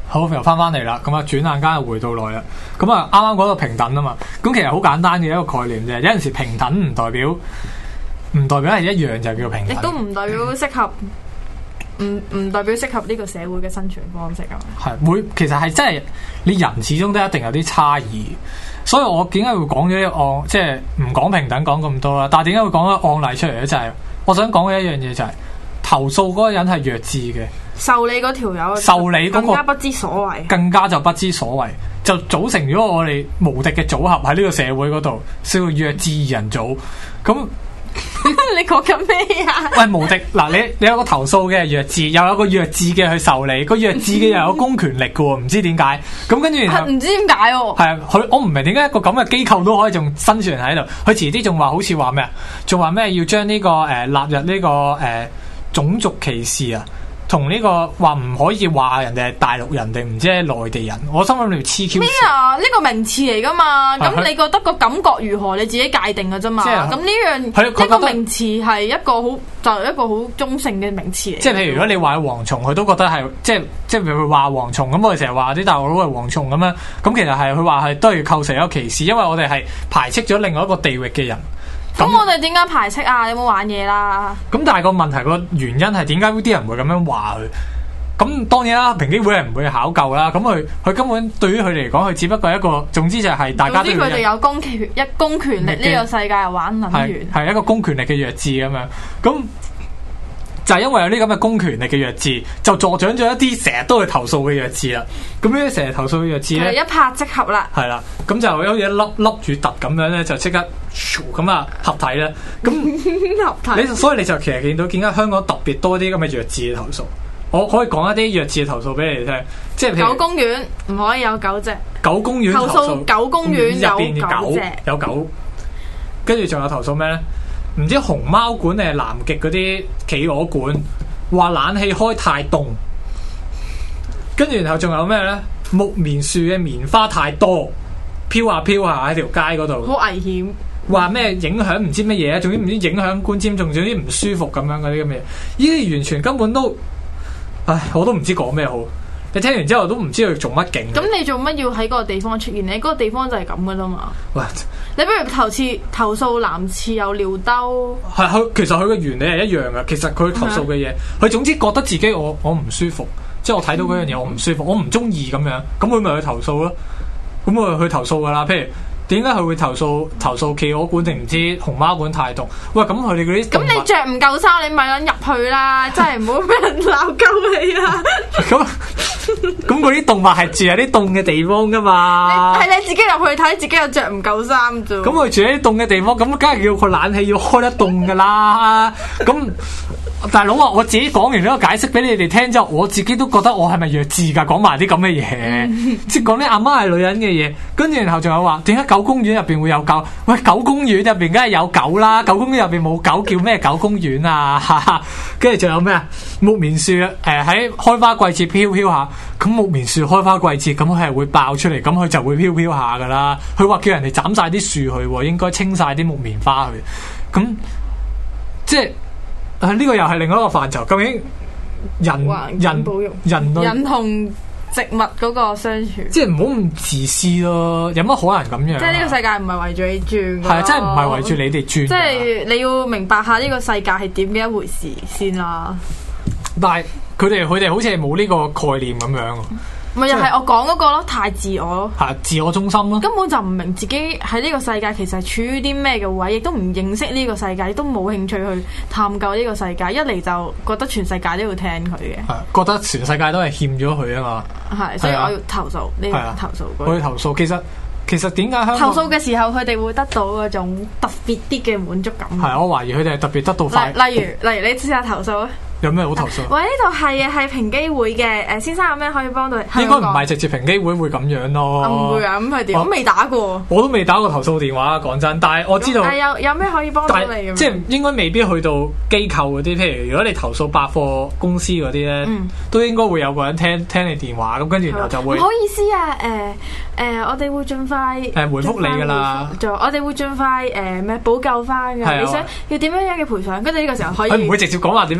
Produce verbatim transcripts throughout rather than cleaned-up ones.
好，又翻翻嚟啦，咁啊轉眼間又回到來啦。咁啊啱啱講到平等啊嘛，咁其實好簡單嘅一個概念啫。有陣時平等唔代表唔代表係一樣就叫平等， 亦都唔代表適合，唔唔代表適合呢個社會嘅生存方式啊。 係每其實係真係你人始終都一定有啲差異，所以我點解會講咗呢個案，即係唔講平等講咁多啦。但係點解會講個案例出嚟咧？就係、是、我想講嘅一樣嘢就係、是、投訴嗰個人係弱智嘅。 受理嗰條友， 受理嗰個更加不知所謂， 更加就不知所謂，就組成咗我哋無敵嘅組合喺呢個社會嗰度，叫做弱智二人組。咁你講緊咩啊？ 喂，無敵嗱，你你有個投訴嘅弱智，又有個弱智嘅去受理，個弱智嘅又有公權力嘅喎，唔知點解。咁跟住然後唔知點解喎？ 係啊，佢我唔明點解一個咁嘅機構都可以仲生存喺度。佢遲啲仲話好似話咩啊？仲話咩要將呢、這個誒、呃、納入呢、這個誒、呃、種族歧視啊？同呢個話唔可以話人哋係大陸人定唔知係內地人，我心諗你黐 Q 咩啊？呢個名詞嚟噶嘛？咁係你覺得個感覺如何？你自己界定嘅啫嘛。咁呢樣呢個名詞係一個好就係一個好中性嘅名詞嚟。 即係譬如如果你話蝗蟲，佢都覺得係即係即係譬如佢話蝗蟲咁，我哋成日話啲大陸佬係蝗蟲咁樣，咁其實係佢話係都係構成一個歧視，因為我哋係排斥咗另外一個地域嘅人。 咁我哋點解排斥啊？你有冇玩嘢啦？ 咁但係個問題個原因係點解啲人會咁樣話佢？咁當然啦，平機會係唔會考究啦。咁佢佢根本對於佢嚟講，佢只不過係一個，總之就係大家都總之佢哋有公權一公權力，呢個世界玩撚完， 係一個公權力嘅弱智咁樣。咁就係因為有啲咁嘅公權力嘅弱智，就助長咗一啲成日都去投訴嘅弱智啦。咁呢啲成日投訴嘅弱智咧， 一拍即合啦。 係啦，咁就有嘢粒粒住突咁樣咧，就即刻咁啊合體啦。咁合體， 你所以你就其實見到點解香港特別多啲咁嘅弱智嘅投訴。我可以講一啲弱智嘅投訴俾你哋聽，即係譬如狗公園唔可以有狗隻， 狗公園投訴狗公園有狗隻， 有狗，跟住仲有投訴咩咧？唔知熊貓館定係南極嗰啲企鵝館，話冷氣開太凍，跟住然後仲有咩咧？木棉樹嘅棉花太多，飄下飄下喺條街嗰度， 好危險。 話咩影響唔知乜嘢，總之唔知影響觀瞻，仲總之唔舒服咁樣嗰啲咁嘅嘢，呢啲完全根本都，唉，我都唔知講咩好。你聽完之後都唔知佢做乜勁。咁你做乜要喺嗰個地方出現？你嗰個地方就係咁噶啦嘛。 喂， 你不如投次投訴男廁有尿兜。 係佢其實佢嘅原理係一樣噶。其實佢投訴嘅嘢，佢總之覺得自己我我唔舒服，即係我睇到嗰樣嘢我唔舒服，我唔中意咁樣，咁佢咪去投訴咯。咁佢去投訴噶啦。譬如點解佢會投訴投訴企鵝館定唔知熊貓館太凍？喂，咁佢哋嗰啲咁你着唔夠衫，你咪撚入去啦！真係唔好俾人鬧鳩你啊！ 咁咁嗰啲動物係住喺啲凍嘅地方噶嘛？ 係你，你自己入去睇，自己又着唔夠衫啫。 咁佢住喺啲凍嘅地方，咁梗係叫個冷氣要開得凍噶啦。咁大佬啊，我自己講完呢個解釋俾你哋聽之後，我自己都覺得我係咪弱智噶？講埋啲咁嘅嘢，即係講啲阿媽係女人嘅嘢，跟住然後仲有話點解狗公園入邊會有狗？喂，狗公園入邊梗係有狗啦，狗公園入邊冇狗叫咩狗公園啊？跟住仲有咩啊？木棉樹誒喺開花季節飄飄下。咁木棉樹開花季節，咁佢係會爆出嚟，咁佢就會飄飄下噶啦。佢話叫人哋斬晒啲樹去，應該清晒啲木棉花去。咁即係啊，呢個又係另外一個範疇。究竟人人人類人同植物嗰個相處， 即係唔好咁自私咯。有乜可能咁樣？ 即係呢個世界唔係圍住你轉， 係啊，真係唔係圍住你哋轉。 即係你要明白下呢個世界係點嘅一回事先啦。 但係佢哋佢哋好似係冇呢個概念咁樣， 咪又係我講嗰個咯，太自我咯， 係自我中心咯， 根本就唔明自己喺呢個世界其實係處於啲咩嘅位，亦都唔認識呢個世界，亦都冇興趣去探究呢個世界，一嚟就覺得全世界都要聽佢嘅， 係覺得全世界都係欠咗佢啊嘛， 係，所以我要投訴呢個投訴， 我要投訴。其實其實點解香港投訴嘅時候佢哋會得到嗰種特別啲嘅滿足感？ 係，我懷疑佢哋係特別得到快。 例如例如你試下投訴啊！ 有咩好投訴？ 喂，呢度係啊，係平機會嘅。誒，先生有咩可以幫到你？ 應該唔係直接平機會會咁樣咯。 唔會啊，咁係點？我未打過。 我都未打過投訴電話，講真。但係我知道。 但係有有咩可以幫到你咁？ 即係應該未必去到機構嗰啲，譬如如果你投訴百貨公司嗰啲咧，嗯、都應該會有個人聽聽你電話，咁跟住然後就會。唔好意思啊，誒、呃、誒、呃，我哋會盡快誒回覆你噶啦。 做我哋會盡快誒咩補救翻㗎。你想要點樣樣嘅賠償？跟住呢個時候可以。 佢唔會直接講話點樣嘅賠償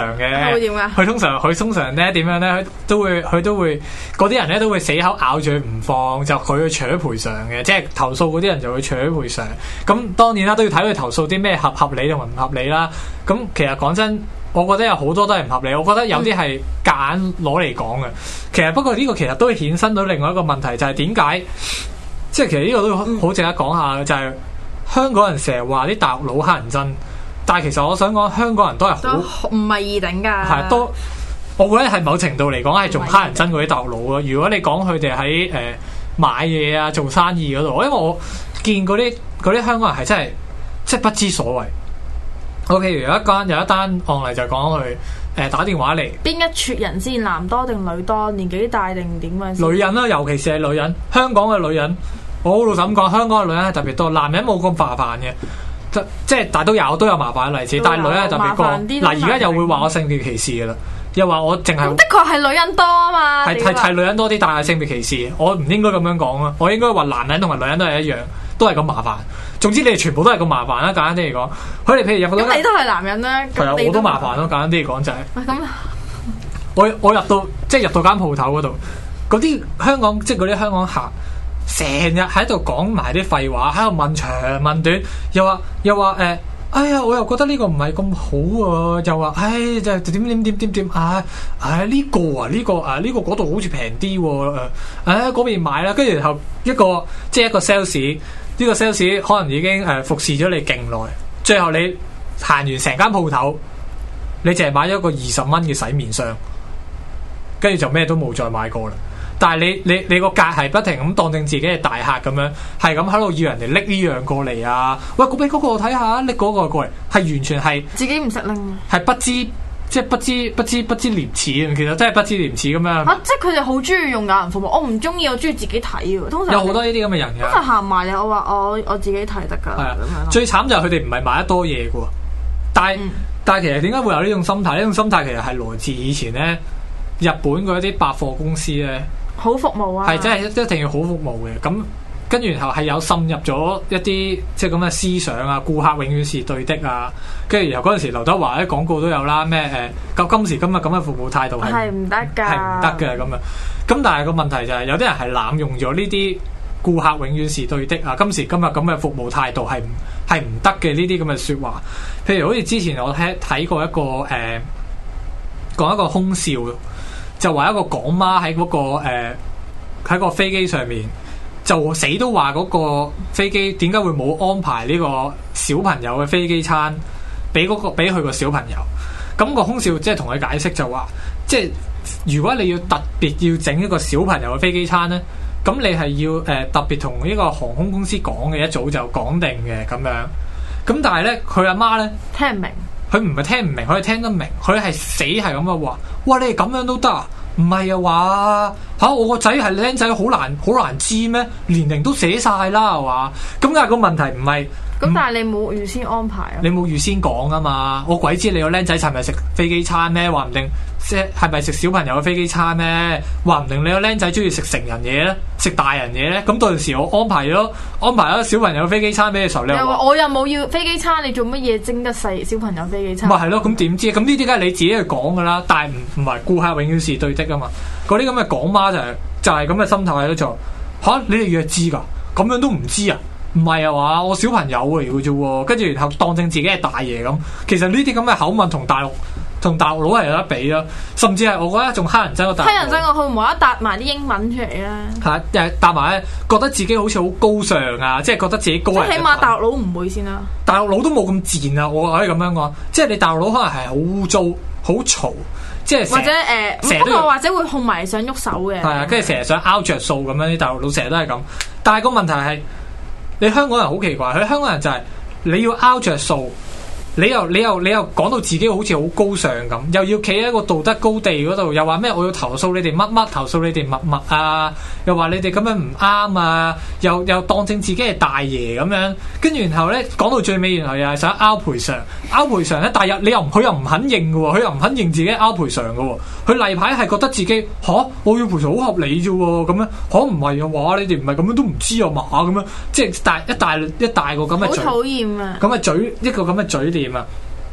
常嘅。 佢會點啊？ 佢通常佢通常咧點樣咧？佢都會佢都會嗰啲人咧都會死口咬住佢唔放，就佢去取賠償嘅，即係投訴嗰啲人就會取賠償。咁當然啦，都要睇佢投訴啲咩合合理同埋唔合理啦。咁其實講真，我覺得有好多都係唔合理，我覺得有啲係夾硬攞嚟講嘅。其實不過呢個其實都會衍生到另外一個問題，就係點解？即係其實呢個都好值得講下嘅，就係、是、香港人成日話啲大陸佬乞人憎，但係其實我想講香港人都係好唔係二等㗎。 係都，我覺得係某程度嚟講係仲乞人憎嗰啲大陸佬咯。如果你講佢哋喺誒買嘢啊、做生意嗰度，因為我見嗰啲嗰啲香港人係真係即係不知所謂。我譬如有一間有一單案例就講佢誒打電話嚟，邊一撮人先，男多定女多，年紀大定點樣？ 女人啦，尤其是係女人，香港嘅女人。我好老實咁講，香港嘅女人係特別多，男人冇咁麻煩嘅，即即係但係都有都有麻煩嘅例子，但係女人係特別多。嗱，而家又會話我性別歧視嘅啦，又話我淨係的確係女人多啊嘛， 係係係女人多啲，但係性別歧視，我唔應該咁樣講啊，我應該話男人同埋女人都係一樣，都係咁麻煩。總之你哋全部都係咁麻煩啦，簡單啲嚟講，佢哋譬如入到， 咁你都係男人啦， 係啊，我都麻煩咯，簡單啲嚟講就係、是。 喂，咁我我入到即係入到間鋪頭嗰度，嗰啲香港即係嗰啲香港客。成日喺度講埋啲廢話，喺度問長問短，又話又話誒、呃，哎呀，我又覺得呢個唔係咁好啊，又話，唉，就點點點點點，唉唉呢個啊呢、這個啊呢、這個嗰度好似平啲喎，唉嗰邊買啦，跟住然後一個即係一個 sales，呢個 sales 可能已經誒、呃、服侍咗你勁耐，最後你行完成間鋪頭，你淨係買咗個二十蚊嘅洗面霜，跟住就咩都冇再買過啦。但係你你你個格係不停咁當正自己係大客咁樣，係咁喺度要人哋拎呢樣過嚟啊！喂，俾嗰個我睇下，拎嗰個過嚟，係完全係自己唔識拎， 係不知即係不知不知不知廉恥，其實真係不知廉恥咁樣。 嚇、啊！即係佢哋好中意用有人服務，我唔中意，我中意自己睇喎。通常有好多呢啲咁嘅人嘅。 通常行埋嚟，我話我我自己睇得㗎。係啊，咁樣。 最慘就係佢哋唔係買得多嘢嘅喎，但係、嗯、但係其實點解會有呢種心態？呢種心態其實係來自以前咧日本嗰啲百貨公司咧。 好服務啊！ 係真係一定要好服務嘅，咁跟住然後係有滲入咗一啲即係咁嘅思想啊，顧客永遠是對的啊，跟住然後嗰陣時劉德華啲廣告都有啦，咩誒咁今時今日咁嘅服務態度係唔得㗎， 係唔得嘅咁啊！咁但係個問題就係、是、有啲人係濫用咗呢啲顧客永遠是對的啊，今時今日咁嘅服務態度係唔係唔得嘅呢啲咁嘅説話，譬如好似之前我睇睇過一個誒、呃、講一個空少。就話一個港媽喺嗰個誒喺、呃、個飛機上面，就死都話嗰個飛機點解會冇安排呢個小朋友嘅飛機餐俾嗰、嗰個俾佢個小朋友？咁、嗰個空少即係同佢解釋就話，即係如果你要特別要整一個小朋友嘅飛機餐咧，咁你係要誒、呃、特別同呢個航空公司講嘅，一早就講定嘅咁樣。咁但係咧，佢阿媽咧聽唔明。 佢唔係聽唔明，佢係聽得明，佢係死係咁嘅話，哇！你哋咁樣都得啊？唔係啊話嚇，我個仔係僆仔，好難好難知咩？年齡都寫晒啦，係嘛？咁但係個問題唔係咁，但係你冇預先安排啊？ 你冇預先講啊嘛？我鬼知你個僆仔係咪食飛機餐咩？話唔定即係咪食小朋友嘅飛機餐咩？話唔定你個僆仔中意食成人嘢咧，食大人嘢咧。咁到陣時我安排咗安排咗小朋友飛機餐俾你嘅時候，你又話我又冇要飛機餐，你做乜嘢蒸得細小朋友飛機餐？ 咪係咯，咁點知？咁呢啲梗係你自己去講噶啦，但係唔唔係顧客永遠是對的噶嘛？嗰啲咁嘅港媽就係、是、就係咁嘅心態咯，就吓你哋弱智噶，咁樣都唔知啊？唔係啊話我小朋友嚟嘅啫，跟住然後當正自己係大爺咁。其實呢啲咁嘅口吻同大陸同大陸佬係有得比咯，甚至係我覺得仲乞人憎過大陸。 乞人憎過佢無啦啦答埋啲英文出嚟啦。係誒答埋咧，覺得自己好似好高尚啊，即係覺得自己高人。 即係起碼大陸佬唔會先啦。 大陸佬都冇咁賤啊，我可以咁樣講。即係你大陸佬可能係好污糟、好嘈，即係或者誒，不過或者會控埋想喐手嘅。係啊，跟住成日想拗着數咁樣，啲大陸佬成日都係咁。但係個問題係，你香港人好奇怪，佢香港人就係你要拗着數。你又你又你又講到自己好似好高尚咁，又要企喺一個道德高地嗰度，又話咩我要投訴你哋乜乜，投訴你哋乜乜啊，又話你哋咁樣唔啱啊，又又當正自己係大爺咁樣，跟住然後咧講到最尾，然後又係想拗賠償，拗賠償咧，但係又你又佢又唔肯認嘅喎，佢又唔肯認自己拗賠償嘅喎，佢例牌係覺得自己吓我要賠償好合理啫喎，咁樣吓唔係啊話你哋唔係咁樣都唔知啊嘛咁樣，即係大一大一大個咁嘅嘴， 好討厭啊！ 咁嘅嘴一個咁嘅嘴臉。啊！ 即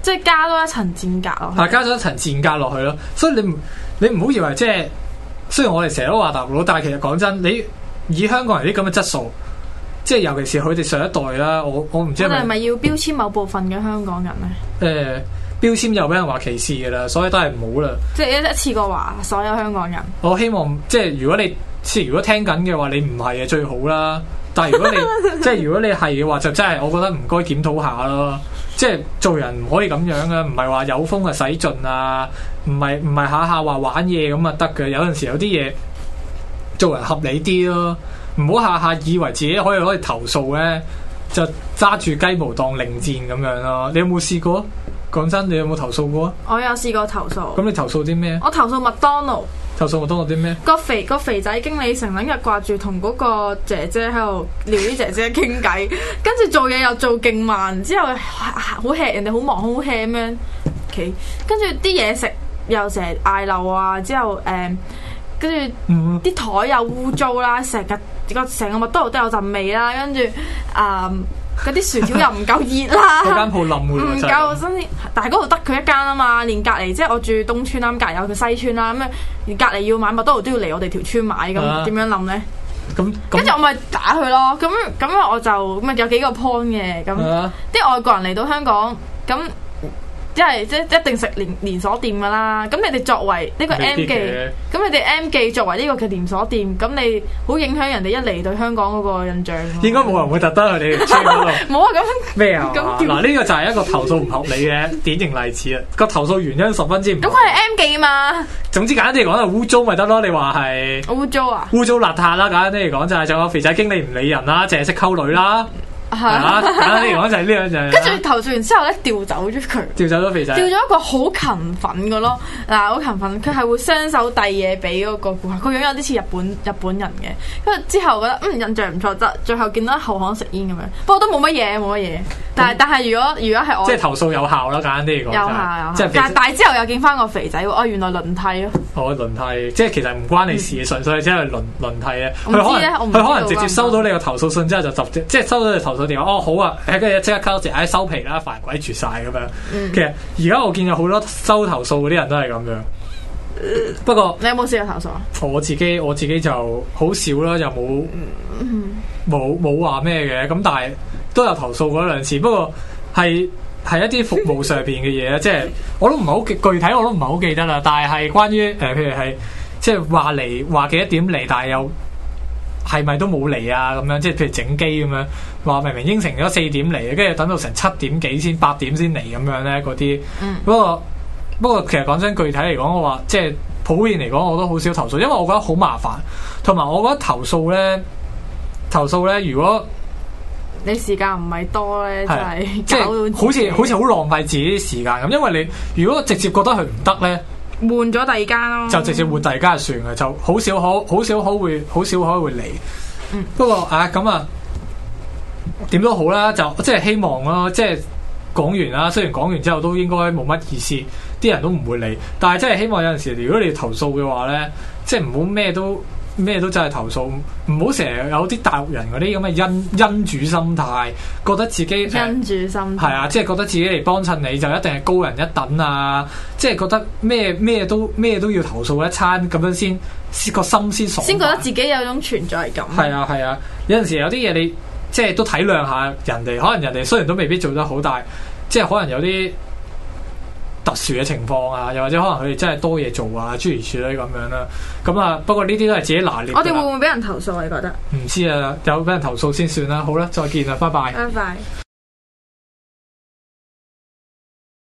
即係加多一層賤格咯。 係加咗一層賤格落去咯，所以你唔你唔好以為即係雖然我哋成日都話大陸佬，但係其實講真，你以香港人啲咁嘅質素，即係尤其是佢哋上一代啦，我我唔知我哋係咪要標籤某部分嘅香港人咧？ 誒、呃、標籤又俾人話歧視嘅啦，所以都係唔好啦。 即係一一次過話所有香港人。 我希望即係如果你即係如果聽緊嘅話，你唔係嘅最好啦。但係如果你即係如果你係嘅話，就真係我覺得唔該檢討下咯。即係做人唔可以咁樣嘅，唔係話有風啊使盡啊，唔係唔係下下話玩嘢咁啊得嘅。有陣時有啲嘢做人合理啲咯，唔好下下以為自己可以可以投訴咧，就揸住雞毛當令箭咁樣咯。你有冇試過？講真，你有冇投訴過？ 我有試過投訴。 咁你投訴啲咩？ 我投訴麥當勞。 投訴麥當勞啲咩？ 個肥個肥仔經理成日掛住同嗰個姐姐喺度撩啲姐姐傾偈，跟住做嘢又做勁慢，之後好 hea 人哋好忙好 hea 咁樣。OK，跟住啲嘢食又成日嗌漏啊，之後誒，跟住啲台又污糟啦，成日個成個麥當勞都有陣味啦，跟住啊。嗯嗰啲薯條又唔夠熱啦， 嗰間鋪冧嘅喎， 唔夠新鮮。但係嗰度得佢一間啊嘛，連隔離即係我住東村啦，咁隔離有佢西村啦，咁啊連隔離要買麥當勞都要嚟我哋條村買，咁點、啊、樣諗咧？咁跟住我咪打佢咯。咁咁我就咁啊有幾個 point 嘅，咁啲、啊、外國人嚟到香港咁。即係即係一定食連連鎖店噶啦，咁你哋作為呢個 M 記，咁你哋 M 記作為呢個嘅連鎖店，咁你好影響人哋一嚟對香港嗰個印象。應該冇人會特登去你哋村嗰度。冇啊，咁咩啊？嗱，呢個就係一個投訴唔合理嘅典型例子啊！個投訴原因十分之唔。咁佢係 M 記嘛？總之簡單啲嚟講，係污糟咪得咯？你話係污糟啊？污糟邋遢啦！簡單啲嚟講就係仲有肥仔經理唔理人啦，淨係識溝女啦。係啊，簡單啲嚟講就係呢樣就係。跟住投訴完之後咧，調走咗佢。調走咗肥仔。調咗一個好勤奮嘅咯，嗱，好勤奮，佢係會雙手遞嘢俾嗰個顧客，佢樣有啲似日本日本人嘅。跟住之後覺得嗯印象唔錯，就最後見到後巷食煙咁樣，不過都冇乜嘢，冇乜嘢。但係但係如果如果係我，即係投訴有效啦，簡單啲嚟講。有效有效。即係但係但係之後又見翻個肥仔喎，哦原來輪替咯。哦輪替，即係其實唔關你事，純粹只係輪輪替嘅。佢可能佢可能直接收到你個投訴信之後就直即係收到你投訴電話，哦好啊，跟住即刻 cut 直接收皮啦，煩鬼絕晒咁樣。嗯、其實而家我見有好多收投訴嗰啲人都係咁樣。嗯、不過你有冇試過投訴啊？我自己我自己就好少啦，又冇冇冇話咩嘅，咁但係都有投訴過一兩次。不過係係一啲服務上邊嘅嘢，即係我都唔係好具體，我都唔係好記得啦。但係係關於誒、呃，譬如係即係話嚟話幾多點嚟，但係又係咪都冇嚟啊？咁樣即係譬如整機咁樣，話明明應承咗四點嚟，跟住等到成七點幾先八點先嚟咁樣咧，嗰啲。嗯、不過不過其實講真，具體嚟講，我話即係普遍嚟講，我都好少投訴，因為我覺得好麻煩，同埋我覺得投訴咧，投訴咧，如果你時間唔係多咧，就係即係好似好似好浪費自己時間咁，因為你如果直接覺得佢唔得咧，換咗第二間咯，就直接換第二間就算嘅，就好少可好少可會好少可會嚟。嗯、不過啊咁啊，點都好啦，就即係希望咯，即係講完啦。雖然講完之後都應該冇乜意思，啲人都唔會嚟，但係真係希望有陣時，如果你投訴嘅話咧，即係唔好咩都。咩都真係投訴，唔好成日有啲大陸人嗰啲咁嘅恩恩主心態，覺得自己恩主心態係啊，即係覺得自己嚟幫襯你就一定係高人一等啊！即係覺得咩咩都咩都要投訴一餐咁樣先，個心先爽，先覺得自己有種存在感。係啊係啊，有陣時有啲嘢你即係都體諒下人哋，可能人哋雖然都未必做得好，但係即係可能有啲特殊嘅情況啊，又或者可能佢哋真係多嘢做啊，諸如此類咁樣啦。咁啊，不過呢啲都係自己拿捏。我哋會唔會俾人投訴啊？你覺得？唔知啊，有俾人投訴先算啦。好啦，再見啦，拜拜。拜拜。